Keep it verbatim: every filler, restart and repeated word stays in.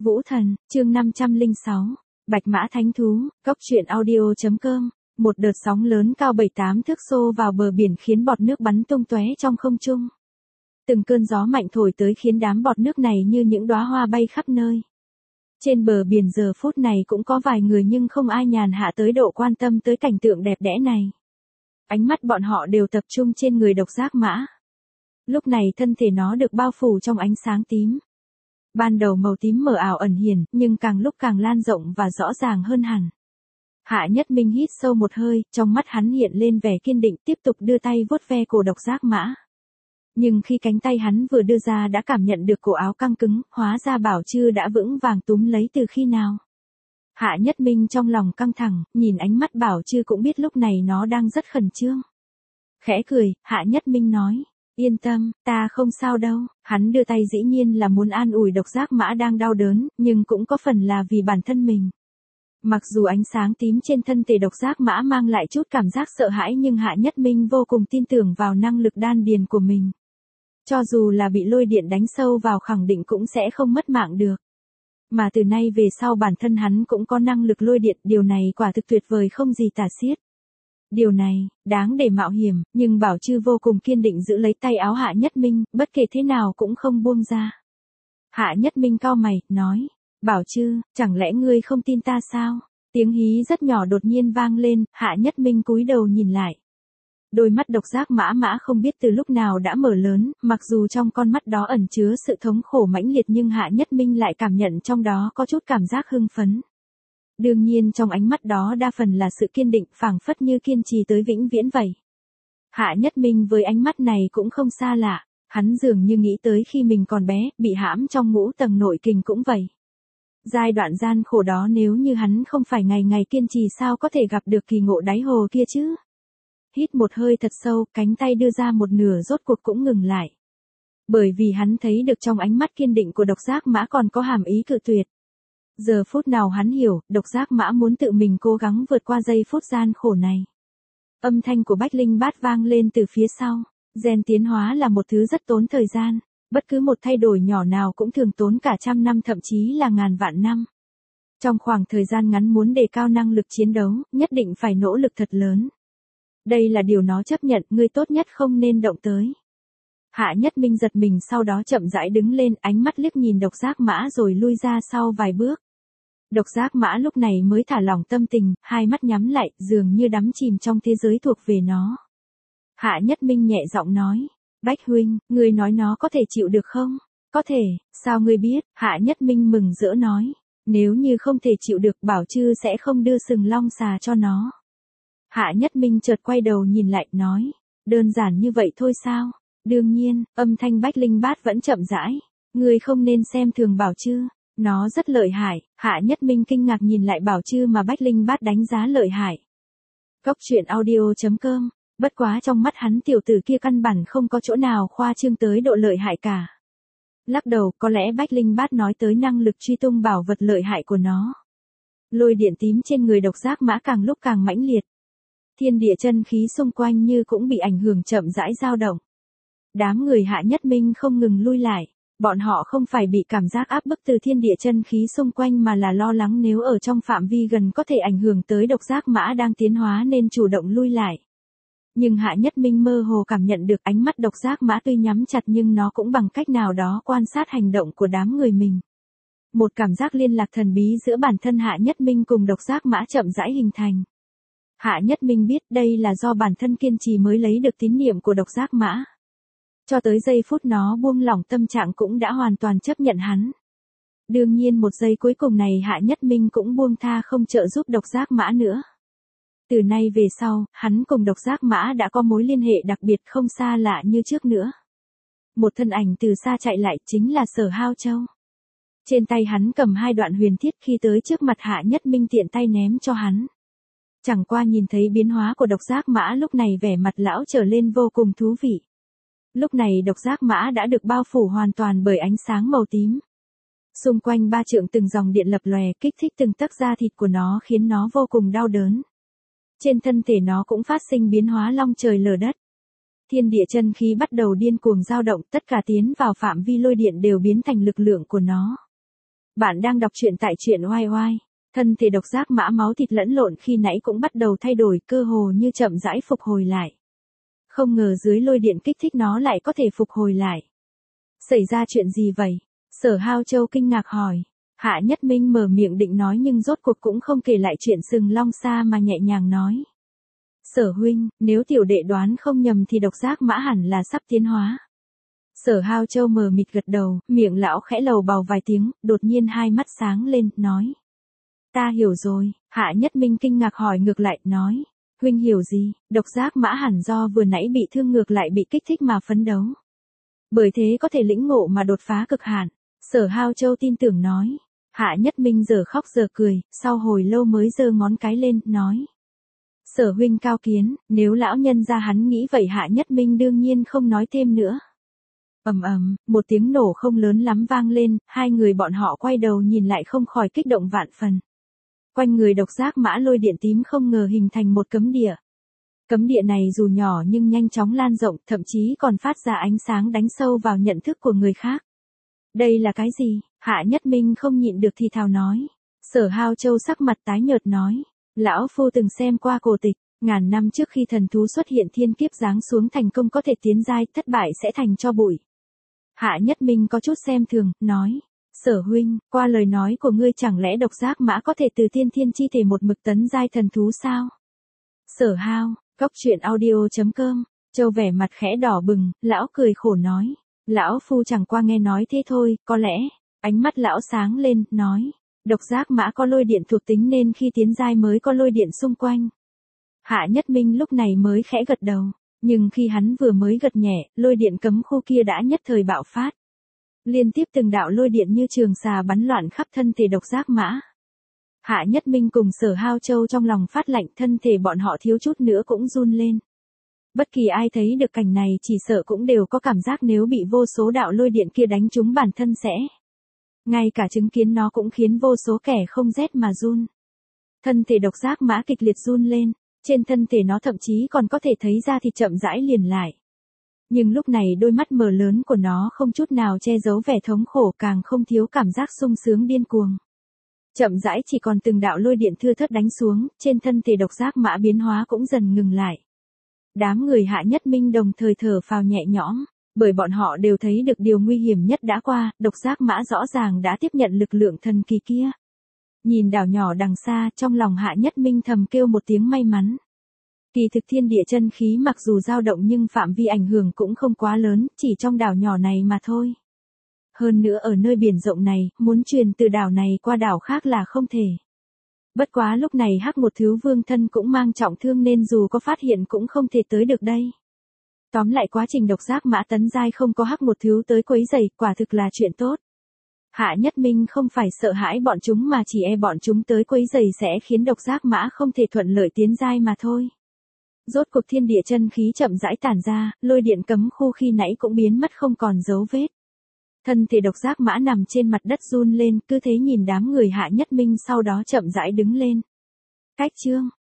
Vũ Thần, chương năm trăm lẻ sáu, Bạch Mã Thánh Thú, Cốc truyện audio.com. Một đợt sóng lớn cao bảy tám thước xô vào bờ biển khiến bọt nước bắn tung tóe trong không trung. Từng cơn gió mạnh thổi tới khiến đám bọt nước này như những đóa hoa bay khắp nơi. Trên bờ biển giờ phút này cũng có vài người nhưng không ai nhàn hạ tới độ quan tâm tới cảnh tượng đẹp đẽ này. Ánh mắt bọn họ đều tập trung trên người độc giác mã. Lúc này thân thể nó được bao phủ trong ánh sáng tím. Ban đầu màu tím mờ ảo ẩn hiển, nhưng càng lúc càng lan rộng và rõ ràng hơn hẳn. Hạ Nhất Minh hít sâu một hơi, trong mắt hắn hiện lên vẻ kiên định, tiếp tục đưa tay vuốt ve cổ độc giác mã. Nhưng khi cánh tay hắn vừa đưa ra đã cảm nhận được cổ áo căng cứng, hóa ra Bảo Trư đã vững vàng túm lấy từ khi nào. Hạ Nhất Minh trong lòng căng thẳng, nhìn ánh mắt Bảo Trư cũng biết lúc này nó đang rất khẩn trương. Khẽ cười, Hạ Nhất Minh nói, yên tâm, ta không sao đâu. Hắn đưa tay dĩ nhiên là muốn an ủi độc giác mã đang đau đớn, nhưng cũng có phần là vì bản thân mình. Mặc dù ánh sáng tím trên thân thể độc giác mã mang lại chút cảm giác sợ hãi nhưng Hạ Nhất Minh vô cùng tin tưởng vào năng lực đan điền của mình. Cho dù là bị lôi điện đánh sâu vào khẳng định cũng sẽ không mất mạng được. Mà từ nay về sau bản thân hắn cũng có năng lực lôi điện, điều này quả thực tuyệt vời không gì tả xiết. Điều này, đáng để mạo hiểm, nhưng Bảo Trư vô cùng kiên định giữ lấy tay áo Hạ Nhất Minh, bất kể thế nào cũng không buông ra. Hạ Nhất Minh cau mày, nói, Bảo Trư, chẳng lẽ ngươi không tin ta sao? Tiếng hí rất nhỏ đột nhiên vang lên, Hạ Nhất Minh cúi đầu nhìn lại. Đôi mắt độc giác mã mã không biết từ lúc nào đã mở lớn, mặc dù trong con mắt đó ẩn chứa sự thống khổ mãnh liệt nhưng Hạ Nhất Minh lại cảm nhận trong đó có chút cảm giác hưng phấn. Đương nhiên trong ánh mắt đó đa phần là sự kiên định, phảng phất như kiên trì tới vĩnh viễn vậy. Hạ Nhất Minh với ánh mắt này cũng không xa lạ, hắn dường như nghĩ tới khi mình còn bé, bị hãm trong ngũ tầng nội kình cũng vậy. Giai đoạn gian khổ đó nếu như hắn không phải ngày ngày kiên trì sao có thể gặp được kỳ ngộ đáy hồ kia chứ. Hít một hơi thật sâu, cánh tay đưa ra một nửa rốt cuộc cũng ngừng lại. Bởi vì hắn thấy được trong ánh mắt kiên định của độc giác mã còn có hàm ý cự tuyệt. Giờ phút nào hắn hiểu, độc giác mã muốn tự mình cố gắng vượt qua giây phút gian khổ này. Âm thanh của Bách Linh Bát vang lên từ phía sau. Gen tiến hóa là một thứ rất tốn thời gian. Bất cứ một thay đổi nhỏ nào cũng thường tốn cả trăm năm thậm chí là ngàn vạn năm. Trong khoảng thời gian ngắn muốn đề cao năng lực chiến đấu, nhất định phải nỗ lực thật lớn. Đây là điều nó chấp nhận, ngươi tốt nhất không nên động tới. Hạ Nhất Minh giật mình sau đó chậm rãi đứng lên, ánh mắt liếc nhìn độc giác mã rồi lui ra sau vài bước. Độc giác mã lúc này mới thả lỏng tâm tình, hai mắt nhắm lại, dường như đắm chìm trong thế giới thuộc về nó. Hạ Nhất Minh nhẹ giọng nói, Bách huynh, ngươi nói nó có thể chịu được không? Có thể, sao ngươi biết? Hạ Nhất Minh mừng rỡ nói, nếu như không thể chịu được Bảo Trư sẽ không đưa sừng long xà cho nó. Hạ Nhất Minh chợt quay đầu nhìn lại, nói, đơn giản như vậy thôi sao? Đương nhiên, âm thanh Bách Linh Bát vẫn chậm rãi, ngươi không nên xem thường Bảo Trư, nó rất lợi hại. Hạ Nhất Minh kinh ngạc nhìn lại Bảo Trư mà Bách Linh Bát đánh giá lợi hại. Cốc truyện audio.com, bất quá trong mắt hắn tiểu tử kia căn bản không có chỗ nào khoa trương tới độ lợi hại cả. Lắc đầu, có lẽ Bách Linh Bát nói tới năng lực truy tung bảo vật lợi hại của nó. Lôi điện tím trên người độc giác mã càng lúc càng mãnh liệt. Thiên địa chân khí xung quanh như cũng bị ảnh hưởng chậm rãi dao động. Đám người Hạ Nhất Minh không ngừng lui lại, bọn họ không phải bị cảm giác áp bức từ thiên địa chân khí xung quanh mà là lo lắng nếu ở trong phạm vi gần có thể ảnh hưởng tới độc giác mã đang tiến hóa nên chủ động lui lại. Nhưng Hạ Nhất Minh mơ hồ cảm nhận được ánh mắt độc giác mã tuy nhắm chặt nhưng nó cũng bằng cách nào đó quan sát hành động của đám người mình. Một cảm giác liên lạc thần bí giữa bản thân Hạ Nhất Minh cùng độc giác mã chậm rãi hình thành. Hạ Nhất Minh biết đây là do bản thân kiên trì mới lấy được tín niệm của độc giác mã. Cho tới giây phút nó buông lỏng tâm trạng cũng đã hoàn toàn chấp nhận hắn. Đương nhiên một giây cuối cùng này Hạ Nhất Minh cũng buông tha không trợ giúp độc giác mã nữa. Từ nay về sau, hắn cùng độc giác mã đã có mối liên hệ đặc biệt không xa lạ như trước nữa. Một thân ảnh từ xa chạy lại chính là Sở Hao Châu. Trên tay hắn cầm hai đoạn huyền thiết khi tới trước mặt Hạ Nhất Minh tiện tay ném cho hắn. Chẳng qua nhìn thấy biến hóa của độc giác mã lúc này vẻ mặt lão trở lên vô cùng thú vị. Lúc này độc giác mã đã được bao phủ hoàn toàn bởi ánh sáng màu tím. Xung quanh ba trượng từng dòng điện lập lòe kích thích từng tấc da thịt của nó khiến nó vô cùng đau đớn. Trên thân thể nó cũng phát sinh biến hóa long trời lở đất. Thiên địa chân khí bắt đầu điên cuồng dao động, tất cả tiến vào phạm vi lôi điện đều biến thành lực lượng của nó. Bạn đang đọc truyện tại truyện oai oai. Thân thể độc giác mã máu thịt lẫn lộn khi nãy cũng bắt đầu thay đổi, cơ hồ như chậm rãi phục hồi lại. Không ngờ dưới lôi điện kích thích nó lại có thể phục hồi lại. Xảy ra chuyện gì vậy? Sở Hao Châu kinh ngạc hỏi. Hạ Nhất Minh mở miệng định nói nhưng rốt cuộc cũng không kể lại chuyện sừng long xa mà nhẹ nhàng nói. Sở huynh, nếu tiểu đệ đoán không nhầm thì độc giác mã hẳn là sắp tiến hóa. Sở Hao Châu mờ mịt gật đầu, miệng lão khẽ lầu bầu vài tiếng, đột nhiên hai mắt sáng lên, nói. Ta hiểu rồi. Hạ Nhất Minh kinh ngạc hỏi ngược lại, nói. Huynh hiểu gì? Độc giác mã hẳn do vừa nãy bị thương ngược lại bị kích thích mà phấn đấu. Bởi thế có thể lĩnh ngộ mà đột phá cực hạn. Sở Hao Châu tin tưởng nói. Hạ Nhất Minh giờ khóc giờ cười, sau hồi lâu mới giơ ngón cái lên, nói. Sở huynh cao kiến, nếu lão nhân ra hắn nghĩ vậy Hạ Nhất Minh đương nhiên không nói thêm nữa. Ầm ầm, một tiếng nổ không lớn lắm vang lên, hai người bọn họ quay đầu nhìn lại không khỏi kích động vạn phần. Quanh người độc giác mã lôi điện tím không ngờ hình thành một cấm địa. Cấm địa này dù nhỏ nhưng nhanh chóng lan rộng, thậm chí còn phát ra ánh sáng đánh sâu vào nhận thức của người khác. Đây là cái gì? Hạ Nhất Minh không nhịn được thì thào nói. Sở Hao Châu sắc mặt tái nhợt nói. Lão phu từng xem qua cổ tịch, ngàn năm trước khi thần thú xuất hiện thiên kiếp giáng xuống thành công có thể tiến giai, thất bại sẽ thành cho bụi. Hạ Nhất Minh có chút xem thường, nói. Sở huynh, qua lời nói của ngươi chẳng lẽ độc giác mã có thể từ tiên thiên chi thể một mực tấn giai thần thú sao? Sở Hao, Cốc Truyện Audio chấm com. Châu vẻ mặt khẽ đỏ bừng, lão cười khổ nói. Lão phu chẳng qua nghe nói thế thôi, có lẽ. Ánh mắt lão sáng lên, nói. Độc giác mã có lôi điện thuộc tính nên khi tiến giai mới có lôi điện xung quanh. Hạ Nhất Minh lúc này mới khẽ gật đầu. Nhưng khi hắn vừa mới gật nhẹ, lôi điện cấm khu kia đã nhất thời bạo phát. Liên tiếp từng đạo lôi điện như trường xà bắn loạn khắp thân thể độc giác mã. Hạ Nhất Minh cùng Sở Hao Châu trong lòng phát lạnh, thân thể bọn họ thiếu chút nữa cũng run lên. Bất kỳ ai thấy được cảnh này chỉ sợ cũng đều có cảm giác nếu bị vô số đạo lôi điện kia đánh trúng bản thân sẽ. Ngay cả chứng kiến nó cũng khiến vô số kẻ không rét mà run. Thân thể độc giác mã kịch liệt run lên, trên thân thể nó thậm chí còn có thể thấy da thịt chậm rãi liền lại. Nhưng lúc này đôi mắt mở lớn của nó không chút nào che giấu vẻ thống khổ, càng không thiếu cảm giác sung sướng điên cuồng. Chậm rãi chỉ còn từng đạo lôi điện thưa thớt đánh xuống, trên thân thể độc giác mã biến hóa cũng dần ngừng lại. Đám người Hạ Nhất Minh đồng thời thở phào nhẹ nhõm, bởi bọn họ đều thấy được điều nguy hiểm nhất đã qua, độc giác mã rõ ràng đã tiếp nhận lực lượng thần kỳ kia. Nhìn đảo nhỏ đằng xa, trong lòng Hạ Nhất Minh thầm kêu một tiếng may mắn. Kỳ thực thiên địa chân khí mặc dù dao động nhưng phạm vi ảnh hưởng cũng không quá lớn, chỉ trong đảo nhỏ này mà thôi. Hơn nữa ở nơi biển rộng này, muốn truyền từ đảo này qua đảo khác là không thể. Bất quá lúc này Hắc Một Thiếu Vương thân cũng mang trọng thương nên dù có phát hiện cũng không thể tới được đây. Tóm lại quá trình độc giác mã tấn giai không có Hắc Một Thiếu tới quấy rầy, quả thực là chuyện tốt. Hạ Nhất Minh không phải sợ hãi bọn chúng mà chỉ e bọn chúng tới quấy rầy sẽ khiến độc giác mã không thể thuận lợi tiến giai mà thôi. Rốt cuộc thiên địa chân khí chậm rãi tản ra, lôi điện cấm khu khi nãy cũng biến mất không còn dấu vết. Thân thể độc giác mã nằm trên mặt đất run lên, cứ thế nhìn đám người Hạ Nhất Minh sau đó chậm rãi đứng lên. Cách chương